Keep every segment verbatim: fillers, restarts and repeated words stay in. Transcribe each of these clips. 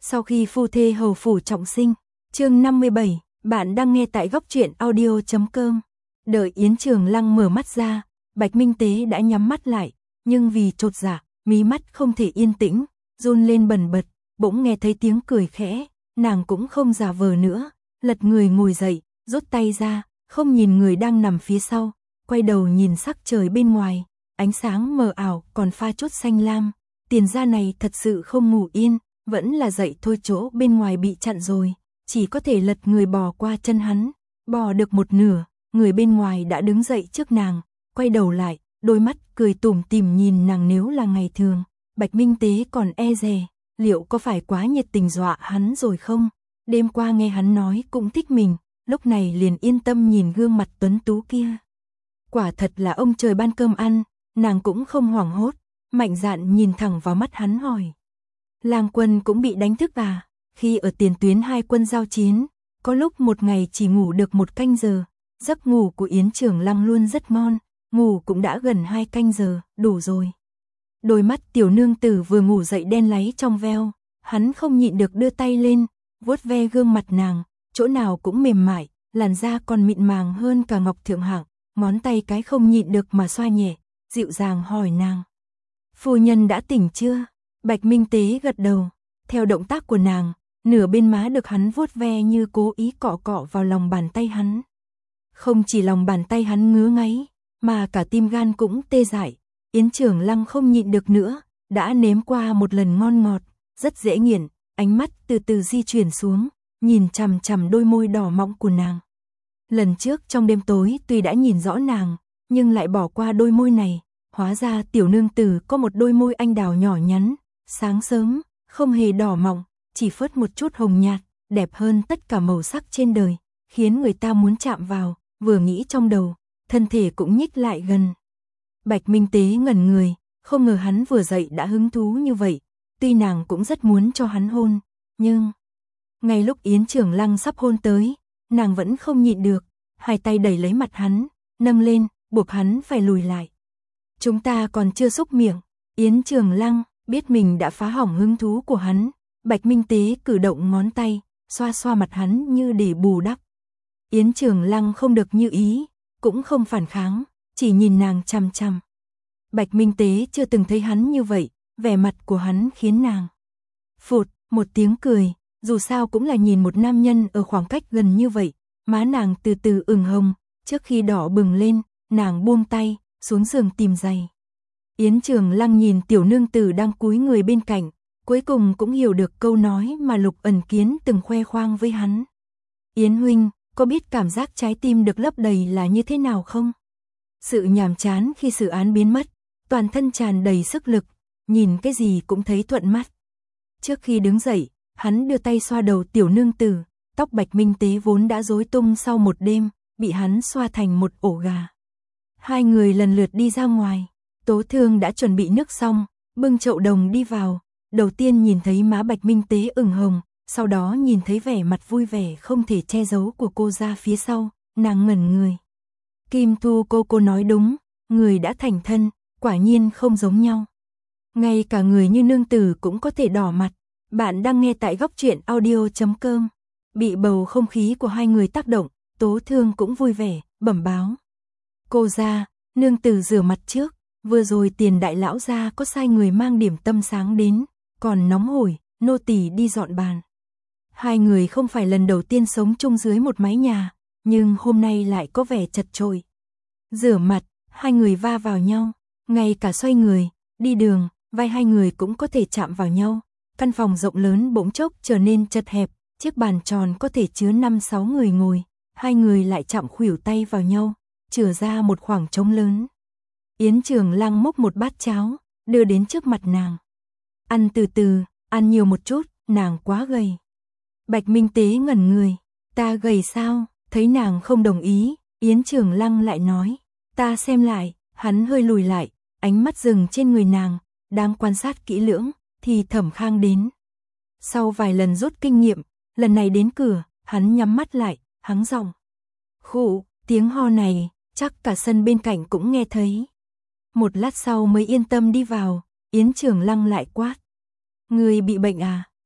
Sau khi phu thê hầu phủ trọng sinh, chương năm mươi bảy, bạn đang nghe tại góc truyện audio chấm com. Đợi Yến Trường Lăng mở mắt ra, Bạch Minh Tế đã nhắm mắt lại, nhưng vì chột dạ, mí mắt không thể yên tĩnh, run lên bần bật, bỗng nghe thấy tiếng cười khẽ, nàng cũng không giả vờ nữa, lật người ngồi dậy, rút tay ra, không nhìn người đang nằm phía sau, quay đầu nhìn sắc trời bên ngoài, ánh sáng mờ ảo còn pha chút xanh lam, tiền gia này thật sự không ngủ yên, vẫn là dậy thôi, chỗ bên ngoài bị chặn rồi, chỉ có thể lật người bò qua chân hắn, bò được một nửa, người bên ngoài đã đứng dậy trước nàng, quay đầu lại, đôi mắt cười tủm tỉm nhìn nàng. Nếu là ngày thường, Bạch Minh Tế còn e dè, liệu có phải quá nhiệt tình dọa hắn rồi không? Đêm qua nghe hắn nói cũng thích mình, lúc này liền yên tâm nhìn gương mặt tuấn tú kia. Quả thật là ông trời ban cơm ăn, nàng cũng không hoảng hốt, mạnh dạn nhìn thẳng vào mắt hắn hỏi. Lang Quân cũng bị đánh thức à? Khi ở tiền tuyến hai quân giao chiến, có lúc một ngày chỉ ngủ được một canh giờ, giấc ngủ của Yến Trường Lăng luôn rất ngon, ngủ cũng đã gần hai canh giờ, đủ rồi. Đôi mắt tiểu nương tử vừa ngủ dậy đen láy trong veo, hắn không nhịn được đưa tay lên, vuốt ve gương mặt nàng, chỗ nào cũng mềm mại, làn da còn mịn màng hơn cả ngọc thượng hạng, ngón tay cái không nhịn được mà xoa nhẹ, dịu dàng hỏi nàng. Phu nhân đã tỉnh chưa? Bạch Minh Tế gật đầu, theo động tác của nàng, nửa bên má được hắn vuốt ve như cố ý cọ cọ vào lòng bàn tay hắn. Không chỉ lòng bàn tay hắn ngứa ngáy, mà cả tim gan cũng tê dại. Yến Trường Lăng không nhịn được nữa, đã nếm qua một lần ngon ngọt, rất dễ nghiện, ánh mắt từ từ di chuyển xuống, nhìn chằm chằm đôi môi đỏ mọng của nàng. Lần trước trong đêm tối tuy đã nhìn rõ nàng, nhưng lại bỏ qua đôi môi này, hóa ra tiểu nương tử có một đôi môi anh đào nhỏ nhắn, sáng sớm, không hề đỏ mọng, chỉ phớt một chút hồng nhạt, đẹp hơn tất cả màu sắc trên đời, khiến người ta muốn chạm vào, vừa nghĩ trong đầu, thân thể cũng nhích lại gần. Bạch Minh Tế ngẩn người, không ngờ hắn vừa dậy đã hứng thú như vậy, tuy nàng cũng rất muốn cho hắn hôn, nhưng ngay lúc Yến Trường Lăng sắp hôn tới, nàng vẫn không nhịn được, hai tay đẩy lấy mặt hắn, nâng lên, buộc hắn phải lùi lại. Chúng ta còn chưa xúc miệng. Yến Trường Lăng biết mình đã phá hỏng hứng thú của hắn, Bạch Minh Tế cử động ngón tay, xoa xoa mặt hắn như để bù đắp. Yến Trường Lăng không được như ý, cũng không phản kháng, chỉ nhìn nàng chằm chằm. Bạch Minh Tế chưa từng thấy hắn như vậy, vẻ mặt của hắn khiến nàng phụt một tiếng cười, dù sao cũng là nhìn một nam nhân ở khoảng cách gần như vậy, má nàng từ từ ửng hồng, trước khi đỏ bừng lên, nàng buông tay, xuống giường tìm giày. Yến Trường Lăng nhìn tiểu nương tử đang cúi người bên cạnh, cuối cùng cũng hiểu được câu nói mà Lục Ẩn Kiến từng khoe khoang với hắn. Yến huynh, có biết cảm giác trái tim được lấp đầy là như thế nào không? Sự nhàm chán khi sự án biến mất, toàn thân tràn đầy sức lực, nhìn cái gì cũng thấy thuận mắt. Trước khi đứng dậy, hắn đưa tay xoa đầu tiểu nương tử, tóc Bạch Minh Tế vốn đã rối tung sau một đêm, bị hắn xoa thành một ổ gà. Hai người lần lượt đi ra ngoài, Tố Thương đã chuẩn bị nước xong, bưng chậu đồng đi vào, đầu tiên nhìn thấy má Bạch Minh Tế ửng hồng, sau đó nhìn thấy vẻ mặt vui vẻ không thể che giấu của cô ra phía sau, nàng ngẩn người. Kim Thu cô cô nói đúng, người đã thành thân, quả nhiên không giống nhau. Ngay cả người như nương tử cũng có thể đỏ mặt. Bạn đang nghe tại góc truyện audio chấm com. Bị bầu không khí của hai người tác động, Tố Thương cũng vui vẻ, bẩm báo. Cô ra, nương tử rửa mặt trước, vừa rồi Tiền đại lão gia có sai người mang điểm tâm sáng đến, còn nóng hổi, nô tỳ đi dọn bàn. Hai người không phải lần đầu tiên sống chung dưới một mái nhà, nhưng hôm nay lại có vẻ chật chội. Rửa mặt, hai người va vào nhau, ngay cả xoay người, đi đường, vai hai người cũng có thể chạm vào nhau. Căn phòng rộng lớn bỗng chốc trở nên chật hẹp, chiếc bàn tròn có thể chứa năm sáu người ngồi, hai người lại chạm khuỷu tay vào nhau, chừa ra một khoảng trống lớn. Yến Trường Lăng múc một bát cháo, đưa đến trước mặt nàng. Ăn từ từ, ăn nhiều một chút, nàng quá gầy. Bạch Minh Tế ngẩn người, ta gầy sao? Thấy nàng không đồng ý, Yến Trường Lăng lại nói, ta xem lại. Hắn hơi lùi lại, ánh mắt dừng trên người nàng, đang quan sát kỹ lưỡng, thì Thẩm Khang đến. Sau vài lần rút kinh nghiệm, lần này đến cửa, hắn nhắm mắt lại, hắng giọng. Khụ, tiếng ho này, chắc cả sân bên cạnh cũng nghe thấy. Một lát sau mới yên tâm đi vào, Yến Trường Lăng lại quát. Người bị bệnh à?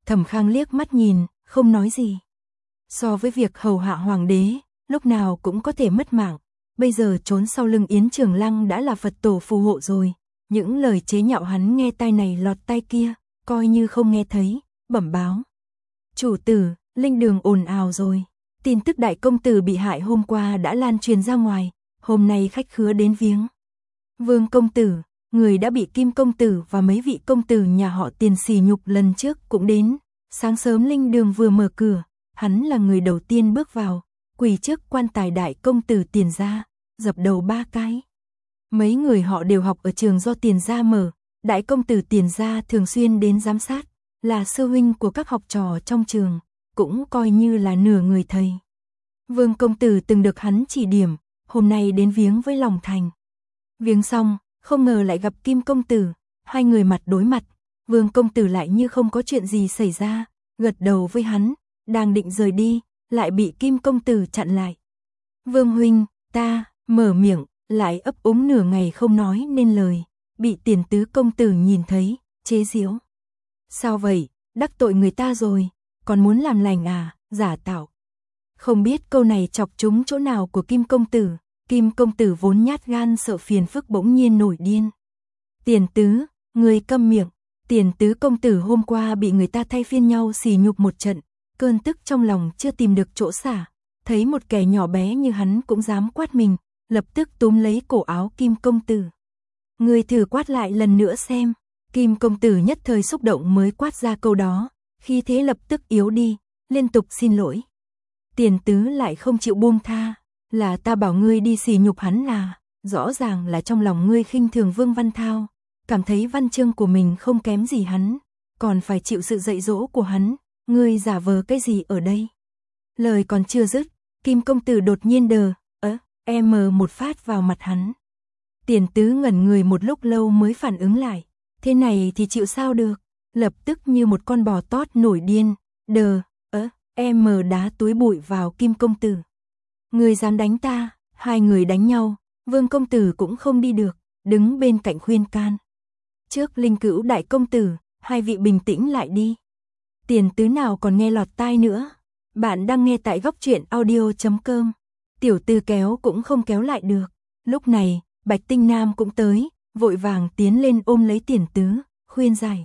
Thẩm Khang liếc mắt nhìn, không nói gì. So với việc hầu hạ hoàng đế, lúc nào cũng có thể mất mạng, bây giờ trốn sau lưng Yến Trường Lăng đã là Phật tổ phù hộ rồi. Những lời chế nhạo hắn nghe tai này lọt tai kia, coi như không nghe thấy, bẩm báo. Chủ tử, linh đường ồn ào rồi. Tin tức đại công tử bị hại hôm qua đã lan truyền ra ngoài, hôm nay khách khứa đến viếng. Vương công tử, người đã bị Kim công tử và mấy vị công tử nhà họ Tiền sỉ nhục lần trước cũng đến. Sáng sớm linh đường vừa mở cửa, hắn là người đầu tiên bước vào, quỳ trước quan tài đại công tử Tiền gia, dập đầu ba cái. Mấy người họ đều học ở trường do Tiền gia mở, đại công tử Tiền gia thường xuyên đến giám sát, là sư huynh của các học trò trong trường, cũng coi như là nửa người thầy. Vương công tử từng được hắn chỉ điểm, hôm nay đến viếng với lòng thành. Viếng xong, không ngờ lại gặp Kim công tử, hai người mặt đối mặt, Vương công tử lại như không có chuyện gì xảy ra, gật đầu với hắn, đang định rời đi, lại bị Kim công tử chặn lại. Vương huynh, ta, mở miệng, lại ấp úng nửa ngày không nói nên lời, bị Tiền tứ công tử nhìn thấy, chế giễu. Sao vậy, đắc tội người ta rồi, còn muốn làm lành à, giả tạo. Không biết câu này chọc trúng chỗ nào của Kim công tử, Kim công tử vốn nhát gan sợ phiền phức bỗng nhiên nổi điên. Tiền tứ, người câm miệng, Tiền tứ công tử hôm qua bị người ta thay phiên nhau sỉ nhục một trận, cơn tức trong lòng chưa tìm được chỗ xả, thấy một kẻ nhỏ bé như hắn cũng dám quát mình, lập tức túm lấy cổ áo Kim công tử. Người thử quát lại lần nữa xem. Kim công tử nhất thời xúc động mới quát ra câu đó, khi thế lập tức yếu đi, liên tục xin lỗi. Tiền tứ lại không chịu buông tha, là ta bảo ngươi đi sỉ nhục hắn là, rõ ràng là trong lòng ngươi khinh thường Vương Văn Thao, cảm thấy văn chương của mình không kém gì hắn, còn phải chịu sự dạy dỗ của hắn, ngươi giả vờ cái gì ở đây. Lời còn chưa dứt, Kim công tử đột nhiên đờ, ớ, em một phát vào mặt hắn. Tiền tứ ngẩn người một lúc lâu mới phản ứng lại. Thế này thì chịu sao được, lập tức như một con bò tót nổi điên, đờ, ớ, em đá túi bụi vào Kim công tử. Người dám đánh ta, hai người đánh nhau, Vương công tử cũng không đi được, đứng bên cạnh khuyên can. Trước Linh Cữu đại công tử, hai vị bình tĩnh lại đi. Tiền tứ nào còn nghe lọt tai nữa. Bạn đang nghe tại góc truyện audio chấm com. Tiểu tư kéo cũng không kéo lại được. Lúc này, Bạch Tinh Nam cũng tới, vội vàng tiến lên ôm lấy Tiền tứ, khuyên giải.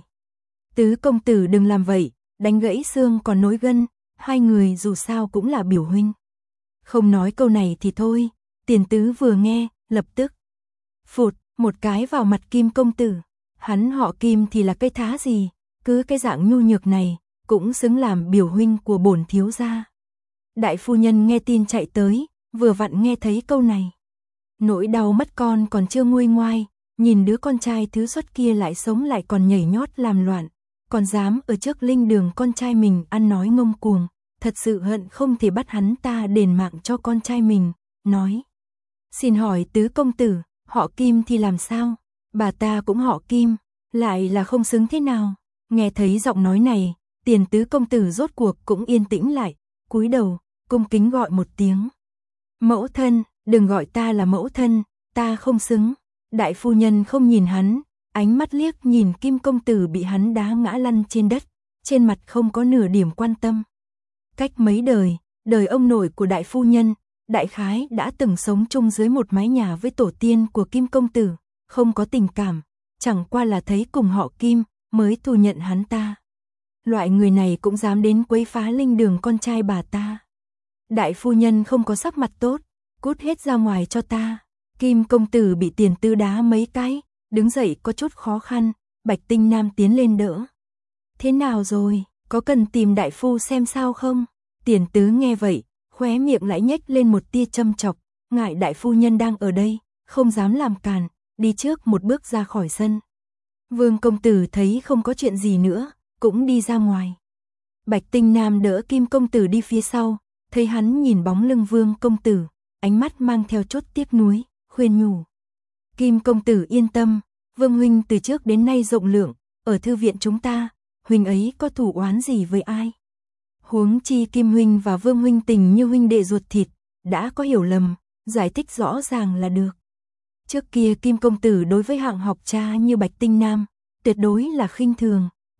Tứ công tử đừng làm vậy, đánh gãy xương còn nối gân, hai người dù sao cũng là biểu huynh. Không nói câu này thì thôi, Tiền tứ vừa nghe, lập tức phụt một cái vào mặt Kim công tử. Hắn họ Kim thì là cái thá gì, cứ cái dạng nhu nhược này, cũng xứng làm biểu huynh của bổn thiếu gia. Đại phu nhân nghe tin chạy tới, vừa vặn nghe thấy câu này. Nỗi đau mất con còn chưa nguôi ngoai, nhìn đứa con trai thứ xuất kia lại sống lại còn nhảy nhót làm loạn, còn dám ở trước linh đường con trai mình ăn nói ngông cuồng, thật sự hận không thể bắt hắn ta đền mạng cho con trai mình, nói. Xin hỏi tứ công tử, họ Kim thì làm sao? Bà ta cũng họ Kim, lại là không xứng thế nào? Nghe thấy giọng nói này, Tiền tứ công tử rốt cuộc cũng yên tĩnh lại, cúi đầu, cung kính gọi một tiếng. Mẫu thân, đừng gọi ta là mẫu thân, ta không xứng. Đại phu nhân không nhìn hắn, ánh mắt liếc nhìn Kim công tử bị hắn đá ngã lăn trên đất, trên mặt không có nửa điểm quan tâm. Cách mấy đời, đời ông nội của đại phu nhân, đại khái đã từng sống chung dưới một mái nhà với tổ tiên của Kim công tử, không có tình cảm, chẳng qua là thấy cùng họ Kim mới thu nhận hắn ta. Loại người này cũng dám đến quấy phá linh đường con trai bà ta. Đại phu nhân không có sắc mặt tốt, cút hết ra ngoài cho ta. Kim công tử bị Tiền tứ đá mấy cái, đứng dậy có chút khó khăn, Bạch Tinh Nam tiến lên đỡ. Thế nào rồi, có cần tìm đại phu xem sao không? Tiền tứ nghe vậy, khóe miệng lại nhếch lên một tia châm chọc, ngại đại phu nhân đang ở đây, không dám làm càn, đi trước một bước ra khỏi sân. Vương công tử thấy không có chuyện gì nữa, cũng đi ra ngoài. Bạch Tinh Nam đỡ Kim công tử đi phía sau, thấy hắn nhìn bóng lưng Vương công tử, ánh mắt mang theo chút tiếc nuối, khuyên nhủ. Kim công tử yên tâm, Vương huynh từ trước đến nay rộng lượng, ở thư viện chúng ta, huynh ấy có thù oán gì với ai? Huống chi Kim huynh và Vương huynh tình như huynh đệ ruột thịt, đã có hiểu lầm, giải thích rõ ràng là được. Trước kia Kim công tử đối với hạng học cha như Bạch Tinh Nam, tuyệt đối là khinh thường,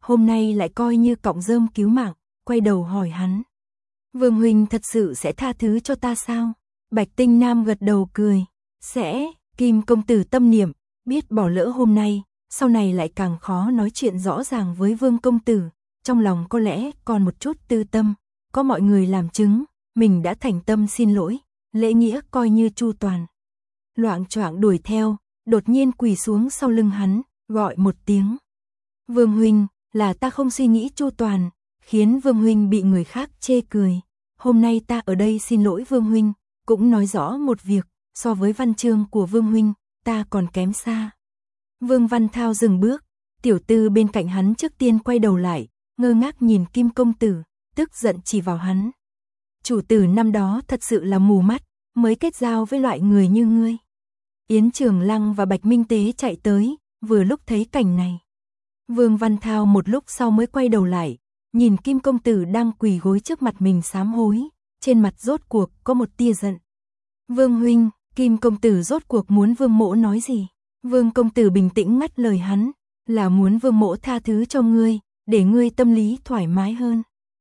hôm nay lại coi như cọng rơm cứu mạng, quay đầu hỏi hắn. Vương huynh thật sự sẽ tha thứ cho ta sao? Bạch Tinh Nam gật đầu cười. Sẽ, Kim công tử tâm niệm, biết bỏ lỡ hôm nay, sau này lại càng khó nói chuyện rõ ràng với Vương công tử, trong lòng có lẽ còn một chút tư tâm, có mọi người làm chứng, mình đã thành tâm xin lỗi, lễ nghĩa coi như chu toàn. Loạng choạng đuổi theo, đột nhiên quỳ xuống sau lưng hắn, gọi một tiếng. Vương huynh, là ta không suy nghĩ chu toàn, khiến Vương huynh bị người khác chê cười. Hôm nay ta ở đây xin lỗi Vương huynh, cũng nói rõ một việc, so với văn chương của Vương huynh, ta còn kém xa. Vương Văn Thao dừng bước, tiểu tư bên cạnh hắn trước tiên quay đầu lại, ngơ ngác nhìn Kim công tử, tức giận chỉ vào hắn. Chủ tử năm đó thật sự là mù mắt, mới kết giao với loại người như ngươi. Yến Trường Lăng và Bạch Minh Tế chạy tới, vừa lúc thấy cảnh này. Vương Văn Thao một lúc sau mới quay đầu lại, nhìn Kim công tử đang quỳ gối trước mặt mình sám hối, trên mặt rốt cuộc có một tia giận. Vương huynh, Kim công tử rốt cuộc muốn Vương mỗ nói gì? Vương công tử bình tĩnh ngắt lời hắn, là muốn Vương mỗ tha thứ cho ngươi, để ngươi tâm lý thoải mái hơn.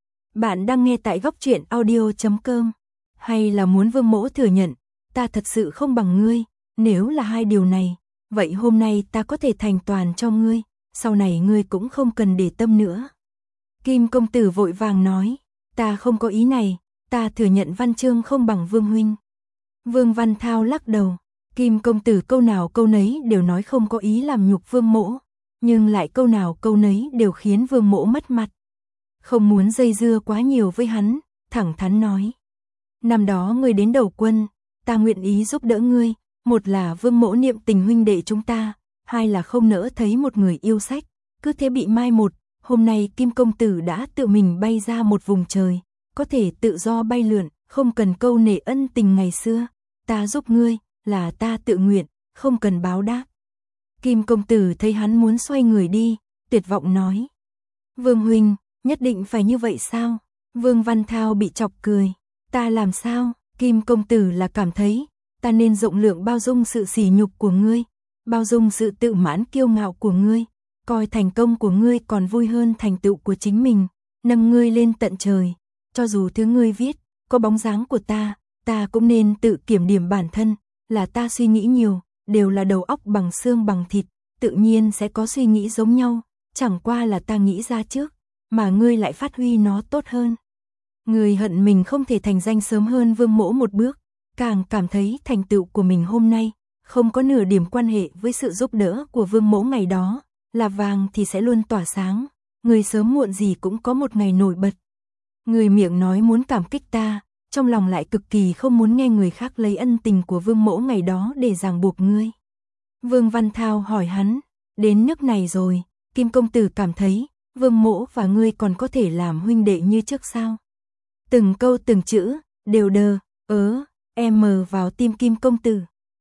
Bạn đang nghe tại góc truyện audio chấm com, hay là muốn Vương mỗ thừa nhận, ta thật sự không bằng ngươi, nếu là hai điều này, vậy hôm nay ta có thể thành toàn cho ngươi, sau này ngươi cũng không cần để tâm nữa. Kim công tử vội vàng nói, ta không có ý này, ta thừa nhận văn chương không bằng Vương huynh. Vương Văn Thao lắc đầu, Kim công tử câu nào câu nấy đều nói không có ý làm nhục Vương mỗ, nhưng lại câu nào câu nấy đều khiến Vương mỗ mất mặt. Không muốn dây dưa quá nhiều với hắn, thẳng thắn nói. Năm đó ngươi đến đầu quân, ta nguyện ý giúp đỡ ngươi, một là Vương mỗ niệm tình huynh đệ chúng ta, hai là không nỡ thấy một người yêu sách, cứ thế bị mai một, hôm nay Kim công tử đã tự mình bay ra một vùng trời, có thể tự do bay lượn, không cần câu nể ân tình ngày xưa, ta giúp ngươi, là ta tự nguyện, không cần báo đáp. Kim công tử thấy hắn muốn xoay người đi, tuyệt vọng nói. Vương huynh, nhất định phải như vậy sao? Vương Văn Thao bị chọc cười, ta làm sao? Kim công tử là cảm thấy, ta nên rộng lượng bao dung sự sỉ nhục của ngươi, bao dung sự tự mãn kiêu ngạo của ngươi, coi thành công của ngươi còn vui hơn thành tựu của chính mình, nâng ngươi lên tận trời, cho dù thứ ngươi viết, có bóng dáng của ta, ta cũng nên tự kiểm điểm bản thân, là ta suy nghĩ nhiều, đều là đầu óc bằng xương bằng thịt, tự nhiên sẽ có suy nghĩ giống nhau, chẳng qua là ta nghĩ ra trước, mà ngươi lại phát huy nó tốt hơn. Ngươi hận mình không thể thành danh sớm hơn Vương mỗ một bước, càng cảm thấy thành tựu của mình hôm nay, không có nửa điểm quan hệ với sự giúp đỡ của Vương mỗ ngày đó, là vàng thì sẽ luôn tỏa sáng, người sớm muộn gì cũng có một ngày nổi bật. Người miệng nói muốn cảm kích ta, trong lòng lại cực kỳ không muốn nghe người khác lấy ân tình của Vương mỗ ngày đó để ràng buộc ngươi. Vương Văn Thao hỏi hắn, đến nước này rồi, Kim công tử cảm thấy, Vương mỗ và ngươi còn có thể làm huynh đệ như trước sao? Từng câu từng chữ, đều đờ, ớ, em mờ vào tim Kim công tử.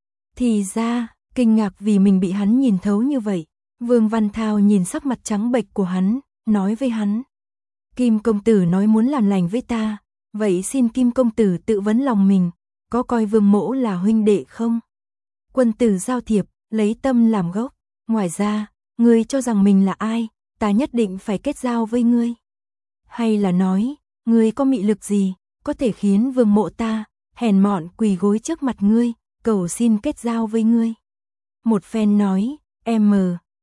Thì ra, kinh ngạc vì mình bị hắn nhìn thấu như vậy, Vương Văn Thao nhìn sắc mặt trắng bệch của hắn, nói với hắn. Kim công tử nói muốn làm lành với ta, vậy xin Kim công tử tự vấn lòng mình, có coi Vương mỗ là huynh đệ không? Quân tử giao thiệp, lấy tâm làm gốc, ngoài ra, ngươi cho rằng mình là ai, ta nhất định phải kết giao với ngươi. Hay là nói, ngươi có mị lực gì, có thể khiến Vương mộ ta, hèn mọn quỳ gối trước mặt ngươi, cầu xin kết giao với ngươi. Một phen nói, em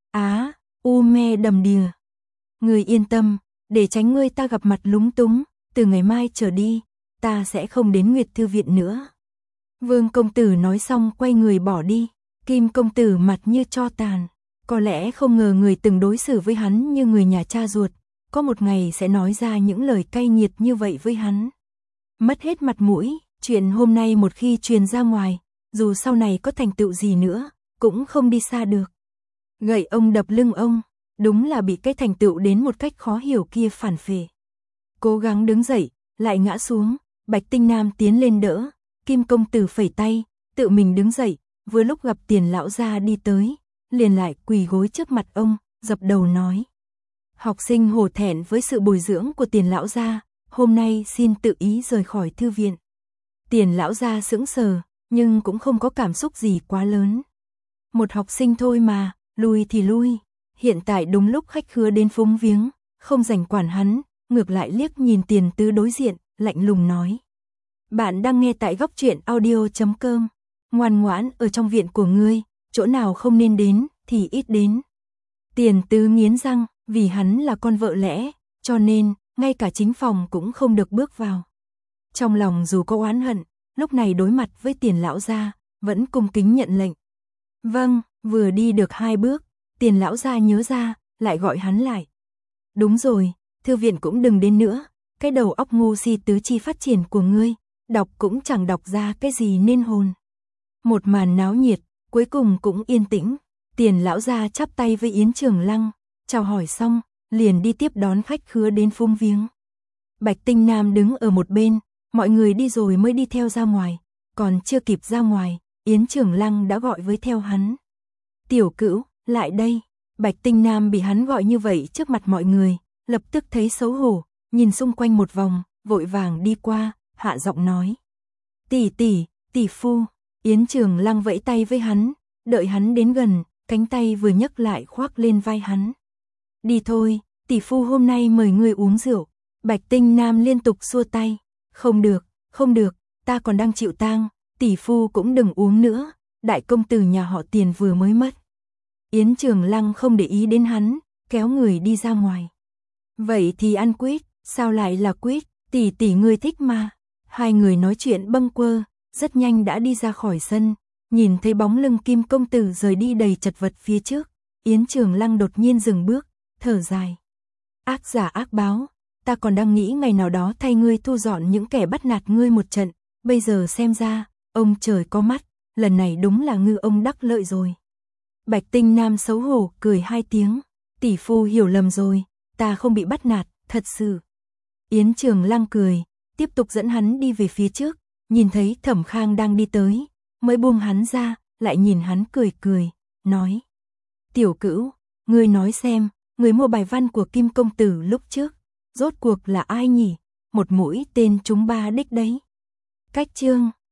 á, u me đầm đìa. Ngươi yên tâm, để tránh ngươi ta gặp mặt lúng túng, từ ngày mai trở đi, ta sẽ không đến Nguyệt Thư Viện nữa. Vương công tử nói xong quay người bỏ đi, Kim công tử mặt như tro tàn, có lẽ không ngờ người từng đối xử với hắn như người nhà cha ruột, có một ngày sẽ nói ra những lời cay nghiệt như vậy với hắn. Mất hết mặt mũi, chuyện hôm nay một khi truyền ra ngoài, dù sau này có thành tựu gì nữa, cũng không đi xa được. Gậy ông đập lưng ông, đúng là bị cái thành tựu đến một cách khó hiểu kia phản phệ. Cố gắng đứng dậy, lại ngã xuống, Bạch Tinh Nam tiến lên đỡ, Kim công tử phẩy tay, tự mình đứng dậy, vừa lúc gặp Tiền lão gia đi tới, liền lại quỳ gối trước mặt ông, dập đầu nói. Học sinh hổ thẹn với sự bồi dưỡng của Tiền lão gia, hôm nay xin tự ý rời khỏi thư viện. Tiền lão gia sững sờ, nhưng cũng không có cảm xúc gì quá lớn. Một học sinh thôi mà, lui thì lui, hiện tại đúng lúc khách khứa đến phúng viếng, không rảnh quản hắn, ngược lại liếc nhìn Tiền Tứ đối diện, lạnh lùng nói. Bạn đang nghe tại góc truyện audio.com, ngoan ngoãn ở trong viện của ngươi, chỗ nào không nên đến, thì ít đến. Tiền Tứ nghiến răng, vì hắn là con vợ lẽ, cho nên, ngay cả chính phòng cũng không được bước vào. Trong lòng dù có oán hận, lúc này đối mặt với Tiền lão gia, vẫn cung kính nhận lệnh. Vâng, vừa đi được hai bước, Tiền lão gia nhớ ra, lại gọi hắn lại. Đúng rồi, thư viện cũng đừng đến nữa, cái đầu óc ngu si tứ chi phát triển của ngươi, đọc cũng chẳng đọc ra cái gì nên hồn. Một màn náo nhiệt, cuối cùng cũng yên tĩnh, Tiền lão gia chắp tay với Yến Trường Lăng, chào hỏi xong, liền đi tiếp đón khách khứa đến phúng viếng. Bạch Tinh Nam đứng ở một bên, mọi người đi rồi mới đi theo ra ngoài, còn chưa kịp ra ngoài, Yến Trường Lăng đã gọi với theo hắn. Tiểu Cữu, lại đây. Bạch Tinh Nam bị hắn gọi như vậy trước mặt mọi người, lập tức thấy xấu hổ, nhìn xung quanh một vòng, vội vàng đi qua, hạ giọng nói. Tỷ tỷ, tỷ phu. Yến Trường Lăng vẫy tay với hắn, đợi hắn đến gần, cánh tay vừa nhấc lại khoác lên vai hắn. Đi thôi, tỷ phu hôm nay mời ngươi uống rượu. Bạch Tinh Nam liên tục xua tay. Không được, không được, ta còn đang chịu tang, tỷ phu cũng đừng uống nữa, đại công tử nhà họ Tiền vừa mới mất. Yến Trường Lăng không để ý đến hắn, kéo người đi ra ngoài. Vậy thì ăn quýt, sao lại là quýt, tỷ tỷ ngươi thích mà. Hai người nói chuyện bâng quơ, rất nhanh đã đi ra khỏi sân, nhìn thấy bóng lưng Kim công tử rời đi đầy chật vật phía trước, Yến Trường Lăng đột nhiên dừng bước, thở dài. Ác giả ác báo, ta còn đang nghĩ ngày nào đó thay ngươi thu dọn những kẻ bắt nạt ngươi một trận, bây giờ xem ra, ông trời có mắt, lần này đúng là ngư ông đắc lợi rồi. Bạch Tinh Nam xấu hổ cười hai tiếng, tỷ phu hiểu lầm rồi, ta không bị bắt nạt, thật sự. Yến Trường Lăng cười, tiếp tục dẫn hắn đi về phía trước, nhìn thấy Thẩm Khang đang đi tới, mới buông hắn ra, lại nhìn hắn cười cười, nói. Tiểu Cữu, ngươi nói xem, người mua bài văn của Kim công tử lúc trước, rốt cuộc là ai nhỉ? Một mũi tên trúng ba đích đấy. Cách chương